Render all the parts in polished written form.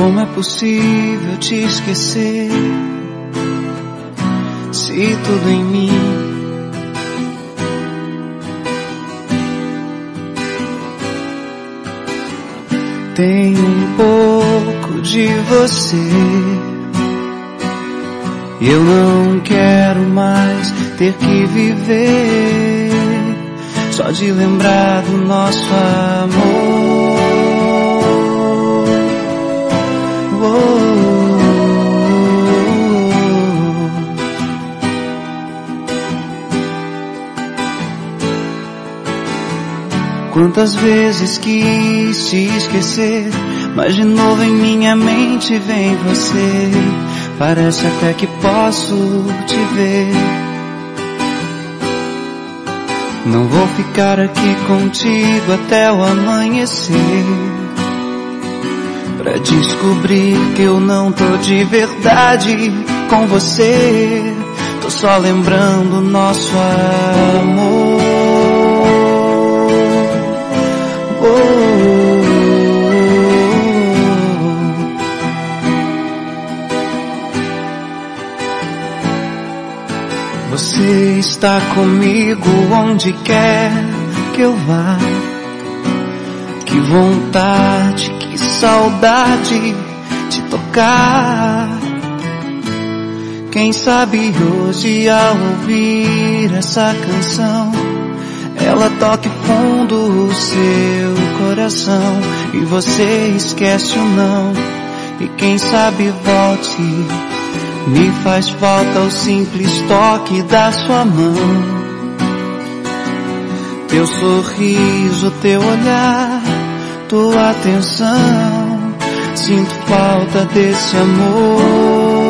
Como é possível te esquecer se tudo em mim tem um pouco de você? Eu não quero mais ter que viver só de lembrar do nosso amor. Quantas vezes quis te esquecer, mas de novo em minha mente vem você. Parece até que posso te ver. Não vou ficar aqui contigo até o amanhecer, pra descobrir que eu não tô de verdade com você. Tô só lembrando nosso amor. Você está comigo onde quer que eu vá. Que vontade, que saudade de tocar. Quem sabe hoje ao ouvir essa canção, ela toque fundo o seu coração e você esquece o não. E quem sabe volte, me faz falta o simples toque da sua mão. Teu sorriso, teu olhar, tua atenção, sinto falta desse amor.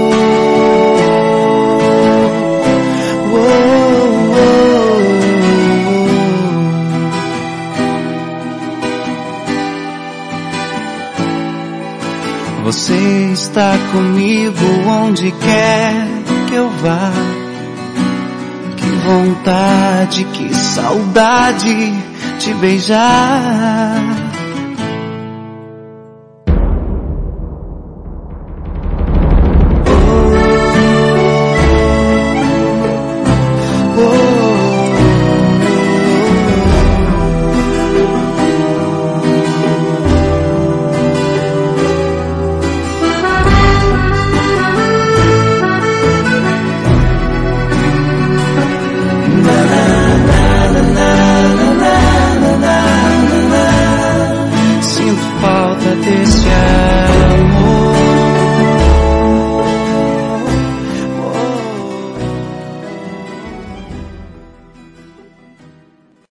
Você está comigo onde quer que eu vá. Que vontade, que saudade de beijar.